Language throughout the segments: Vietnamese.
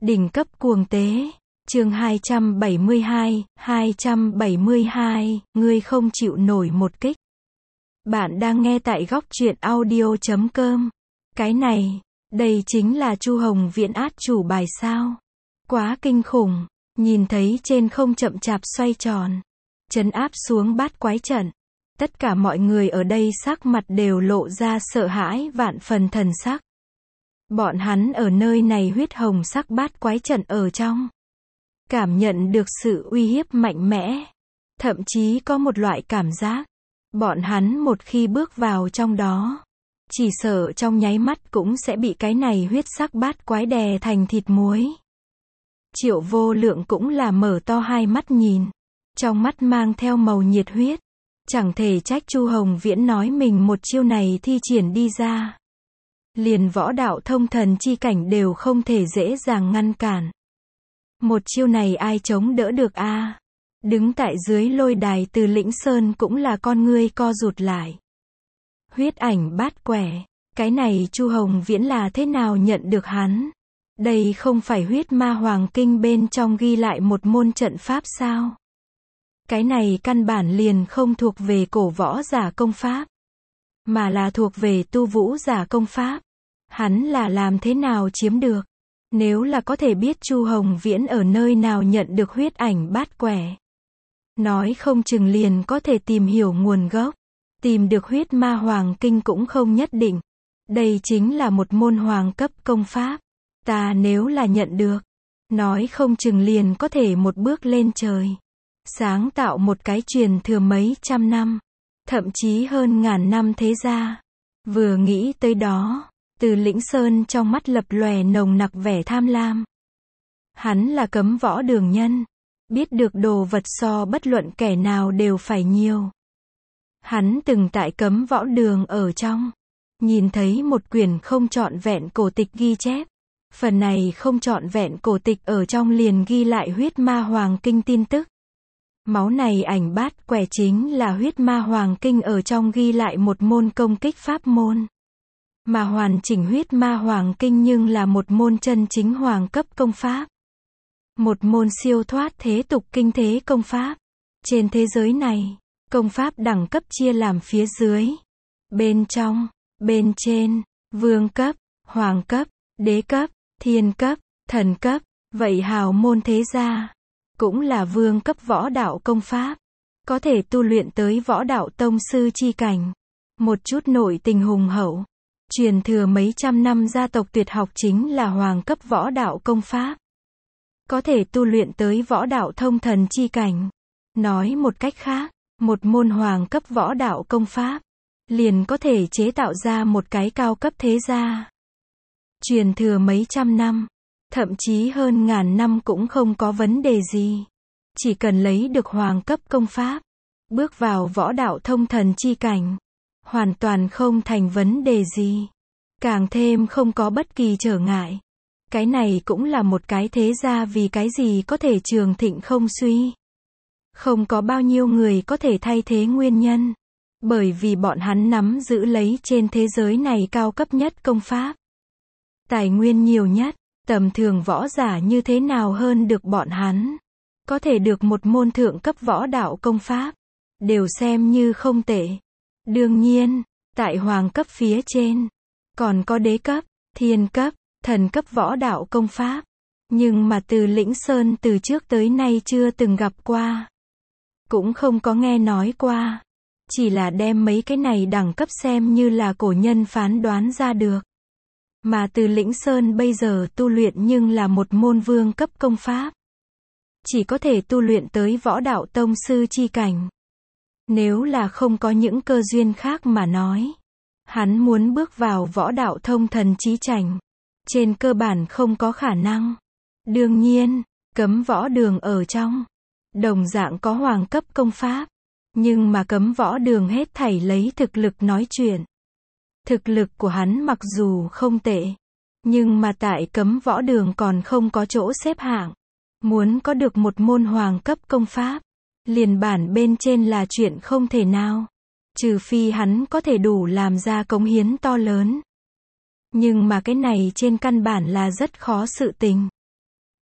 Đỉnh cấp cuồng tế. Chương 272, ngươi không chịu nổi một kích. Bạn đang nghe tại góc truyện audio.com. Cái này, đây chính là Chu Hồng Viễn át chủ bài sao? Quá kinh khủng, nhìn thấy trên không chậm chạp xoay tròn, trấn áp xuống bát quái trận. Tất cả mọi người ở đây sắc mặt đều lộ ra sợ hãi vạn phần thần sắc. Bọn hắn ở nơi này huyết hồng sắc bát quái trận ở trong, cảm nhận được sự uy hiếp mạnh mẽ. Thậm chí có một loại cảm giác, bọn hắn một khi bước vào trong đó, chỉ sợ trong nháy mắt cũng sẽ bị cái này huyết sắc bát quái đè thành thịt muối. Triệu Vô Lượng cũng là mở to hai mắt nhìn, trong mắt mang theo màu nhiệt huyết. Chẳng thể trách Chu Hồng Viễn nói mình một chiêu này thi triển đi ra, liền võ đạo thông thần chi cảnh đều không thể dễ dàng ngăn cản. Một chiêu này ai chống đỡ được a? Đứng tại dưới lôi đài Từ Lĩnh Sơn cũng là con ngươi co rụt lại. Huyết ảnh bát quẻ, cái này Chu Hồng Viễn là thế nào nhận được hắn? Đây không phải huyết ma hoàng kinh bên trong ghi lại một môn trận pháp sao? Cái này căn bản liền không thuộc về cổ võ giả công pháp, mà là thuộc về tu vũ giả công pháp. Hắn là làm thế nào chiếm được? Nếu là có thể biết Chu Hồng Viễn ở nơi nào nhận được huyết ảnh bát quẻ, nói không chừng liền có thể tìm hiểu nguồn gốc. Tìm được huyết ma hoàng kinh cũng không nhất định. Đây chính là một môn hoàng cấp công pháp. Ta nếu là nhận được, nói không chừng liền có thể một bước lên trời, sáng tạo một cái truyền thừa mấy trăm năm, thậm chí hơn ngàn năm thế gia. Vừa nghĩ tới đó, Từ Lĩnh Sơn trong mắt lập lòe nồng nặc vẻ tham lam. Hắn là cấm võ đường nhân, biết được đồ vật so bất luận kẻ nào đều phải nhiều. Hắn từng tại cấm võ đường ở trong, nhìn thấy một quyển không trọn vẹn cổ tịch ghi chép. Phần này không trọn vẹn cổ tịch ở trong liền ghi lại huyết ma hoàng kinh tin tức. Máu này ảnh bát quẻ chính là huyết ma hoàng kinh ở trong ghi lại một môn công kích pháp môn. Mà hoàn chỉnh huyết ma hoàng kinh nhưng là một môn chân chính hoàng cấp công pháp. Một môn siêu thoát thế tục kinh thế công pháp. Trên thế giới này, công pháp đẳng cấp chia làm phía dưới, bên trong, bên trên, vương cấp, hoàng cấp, đế cấp, thiên cấp, thần cấp. Vậy hào môn thế gia cũng là vương cấp võ đạo công pháp, có thể tu luyện tới võ đạo tông sư chi cảnh. Một chút nội tình hùng hậu, truyền thừa mấy trăm năm gia tộc tuyệt học chính là hoàng cấp võ đạo công pháp, có thể tu luyện tới võ đạo thông thần chi cảnh. Nói một cách khác, một môn hoàng cấp võ đạo công pháp liền có thể chế tạo ra một cái cao cấp thế gia. Truyền thừa mấy trăm năm, thậm chí hơn ngàn năm cũng không có vấn đề gì. Chỉ cần lấy được hoàng cấp công pháp, bước vào võ đạo thông thần chi cảnh, hoàn toàn không thành vấn đề gì. Càng thêm không có bất kỳ trở ngại. Cái này cũng là một cái thế gia vì cái gì có thể trường thịnh không suy. Không có bao nhiêu người có thể thay thế nguyên nhân. Bởi vì bọn hắn nắm giữ lấy trên thế giới này cao cấp nhất công pháp. Tài nguyên nhiều nhất, tầm thường võ giả như thế nào hơn được bọn hắn. Có thể được một môn thượng cấp võ đạo công pháp, đều xem như không tệ. Đương nhiên, tại hoàng cấp phía trên, còn có đế cấp, thiên cấp, thần cấp võ đạo công pháp. Nhưng mà Từ Lĩnh Sơn từ trước tới nay chưa từng gặp qua, cũng không có nghe nói qua. Chỉ là đem mấy cái này đẳng cấp xem như là cổ nhân phán đoán ra được. Mà Từ Lĩnh Sơn bây giờ tu luyện nhưng là một môn vương cấp công pháp, chỉ có thể tu luyện tới võ đạo tông sư chi cảnh. Nếu là không có những cơ duyên khác mà nói, hắn muốn bước vào võ đạo thông thần chí cảnh, trên cơ bản không có khả năng. Đương nhiên, cấm võ đường ở trong, đồng dạng có hoàng cấp công pháp, nhưng mà cấm võ đường hết thảy lấy thực lực nói chuyện. Thực lực của hắn mặc dù không tệ, nhưng mà tại cấm võ đường còn không có chỗ xếp hạng. Muốn có được một môn hoàng cấp công pháp, liền bản bên trên là chuyện không thể nào. Trừ phi hắn có thể đủ làm ra cống hiến to lớn. Nhưng mà cái này trên căn bản là rất khó sự tình.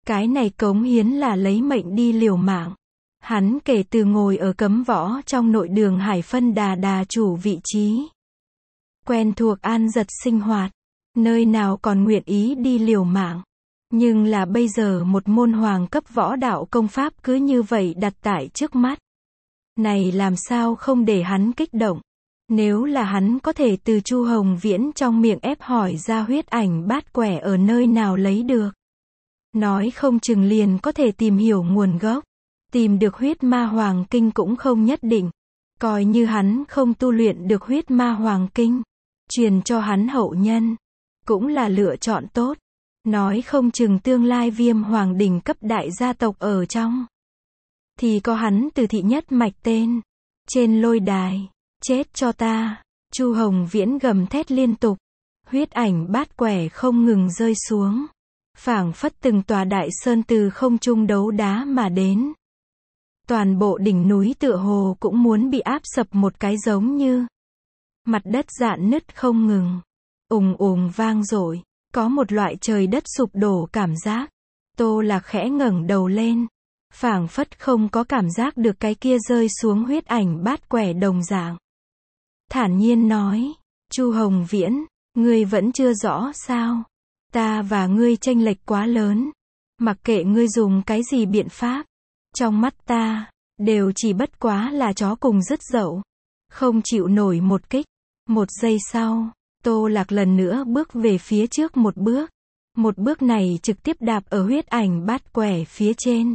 Cái này cống hiến là lấy mệnh đi liều mạng. Hắn kể từ ngồi ở cấm võ trong nội đường Hải Phân đà chủ vị trí. Quen thuộc an giật sinh hoạt. Nơi nào còn nguyện ý đi liều mạng. Nhưng là bây giờ một môn hoàng cấp võ đạo công pháp cứ như vậy đặt tại trước mắt. Này làm sao không để hắn kích động. Nếu là hắn có thể từ Chu Hồng Viễn trong miệng ép hỏi ra huyết ảnh bát quẻ ở nơi nào lấy được. Nói không chừng liền có thể tìm hiểu nguồn gốc. Tìm được huyết ma hoàng kinh cũng không nhất định. Coi như hắn không tu luyện được huyết ma hoàng kinh. Truyền cho hắn hậu nhân. Cũng là lựa chọn tốt. Nói không chừng tương lai Viêm Hoàng đỉnh cấp đại gia tộc ở trong. Thì có hắn từ thị nhất mạch tên. Trên lôi đài. Chết cho ta. Chu Hồng Viễn gầm thét liên tục. Huyết ảnh bát quẻ không ngừng rơi xuống. Phảng phất từng tòa đại sơn từ không trung đấu đá mà đến. Toàn bộ đỉnh núi tựa hồ cũng muốn bị áp sập một cái giống như. Mặt đất rạn nứt không ngừng. Ùng ùng vang dội. Có một loại trời đất sụp đổ cảm giác. Tô Lạc khẽ ngẩng đầu lên. Phảng phất không có cảm giác được cái kia rơi xuống huyết ảnh bát quẻ đồng dạng. Thản nhiên nói. Chu Hồng Viễn, ngươi vẫn chưa rõ sao? Ta và ngươi chênh lệch quá lớn. Mặc kệ ngươi dùng cái gì biện pháp. Trong mắt ta, đều chỉ bất quá là chó cùng dứt dậu. Không chịu nổi một kích. Một giây sau, Tô Lạc lần nữa bước về phía trước một bước. Một bước này trực tiếp đạp ở huyết ảnh bát quẻ phía trên.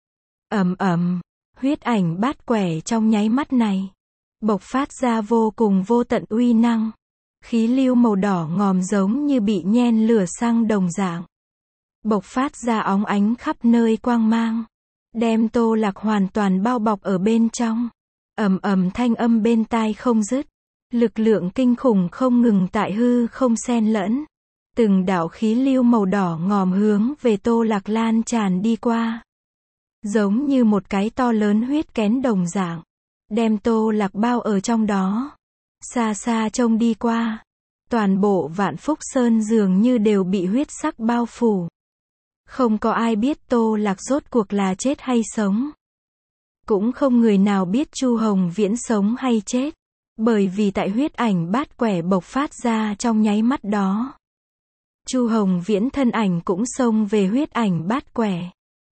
Ầm ầm, huyết ảnh bát quẻ trong nháy mắt này. Bộc phát ra vô cùng vô tận uy năng. Khí lưu màu đỏ ngòm giống như bị nhen lửa xăng đồng dạng. Bộc phát ra óng ánh khắp nơi quang mang. Đem Tô Lạc hoàn toàn bao bọc ở bên trong. Ầm ầm thanh âm bên tai không dứt. Lực lượng kinh khủng không ngừng tại hư không xen lẫn. Từng đạo khí lưu màu đỏ ngòm hướng về Tô Lạc lan tràn đi qua. Giống như một cái to lớn huyết kén đồng dạng. Đem Tô Lạc bao ở trong đó. Xa xa trông đi qua. Toàn bộ Vạn Phúc Sơn dường như đều bị huyết sắc bao phủ. Không có ai biết Tô Lạc rốt cuộc là chết hay sống. Cũng không người nào biết Chu Hồng Viễn sống hay chết. Bởi vì tại huyết ảnh bát quẻ bộc phát ra trong nháy mắt đó. Chu Hồng Viễn thân ảnh cũng xông về huyết ảnh bát quẻ.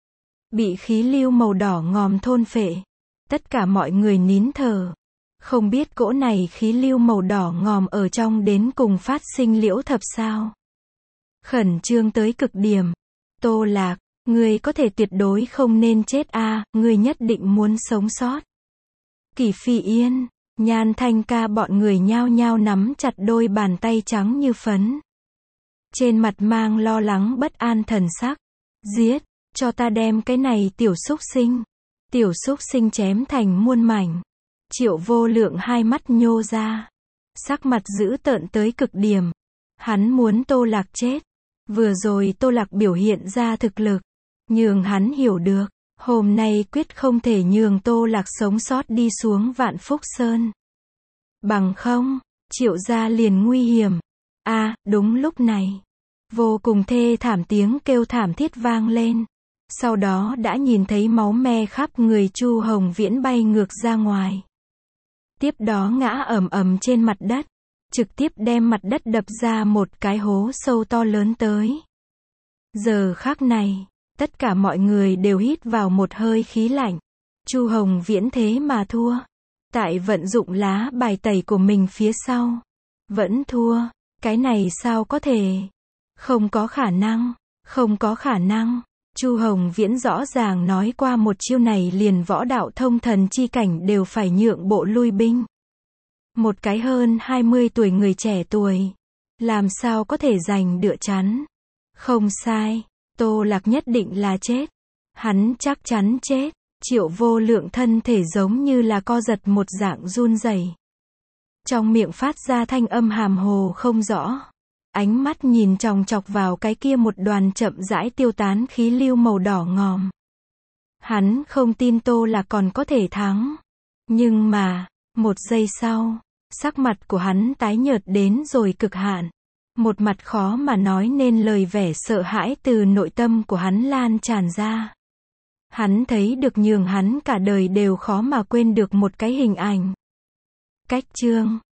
Bị khí lưu màu đỏ ngòm thôn phệ. Tất cả mọi người nín thở. Không biết cỗ này khí lưu màu đỏ ngòm ở trong đến cùng phát sinh liễu thập sao. Khẩn trương tới cực điểm. Tô Lạc, ngươi có thể tuyệt đối không nên chết a, ngươi nhất định muốn sống sót. Kỷ Phi Yên, Nhan Thanh Ca bọn người nhao nhao nắm chặt đôi bàn tay trắng như phấn. Trên mặt mang lo lắng bất an thần sắc. Giết, cho ta đem cái này tiểu xúc sinh. Tiểu xúc sinh chém thành muôn mảnh. Triệu Vô Lượng hai mắt nhô ra. Sắc mặt dữ tợn tới cực điểm. Hắn muốn Tô Lạc chết. Vừa rồi Tô Lạc biểu hiện ra thực lực. Nhường hắn hiểu được. Hôm nay quyết không thể nhường Tô Lạc sống sót đi xuống Vạn Phúc Sơn. Bằng không, Triệu gia liền nguy hiểm. Đúng lúc này. Vô cùng thê thảm tiếng kêu thảm thiết vang lên. Sau đó đã nhìn thấy máu me khắp người Chu Hồng Viễn bay ngược ra ngoài. Tiếp đó ngã ầm ầm trên mặt đất. Trực tiếp đem mặt đất đập ra một cái hố sâu to lớn tới. Giờ khắc này, tất cả mọi người đều hít vào một hơi khí lạnh. Chu Hồng Viễn thế mà thua. Tại vận dụng lá bài tẩy của mình phía sau. Vẫn thua. Cái này sao có thể? Không có khả năng. Không có khả năng. Chu Hồng Viễn rõ ràng nói qua một chiêu này liền võ đạo thông thần chi cảnh đều phải nhượng bộ lui binh. Một cái hơn 20 tuổi người trẻ tuổi. Làm sao có thể giành đựa chắn? Không sai. Tô Lạc nhất định là chết. Hắn chắc chắn chết. Triệu Vô Lượng thân thể giống như là co giật một dạng run rẩy. Trong miệng phát ra thanh âm hàm hồ không rõ. Ánh mắt nhìn chòng chọc vào cái kia một đoàn chậm rãi tiêu tán khí lưu màu đỏ ngòm. Hắn không tin Tô Lạc còn có thể thắng. Nhưng mà, một giây sau, sắc mặt của hắn tái nhợt đến rồi cực hạn. Một mặt khó mà nói nên lời vẻ sợ hãi từ nội tâm của hắn lan tràn ra. Hắn thấy được nhường hắn cả đời đều khó mà quên được một cái hình ảnh. Cách chương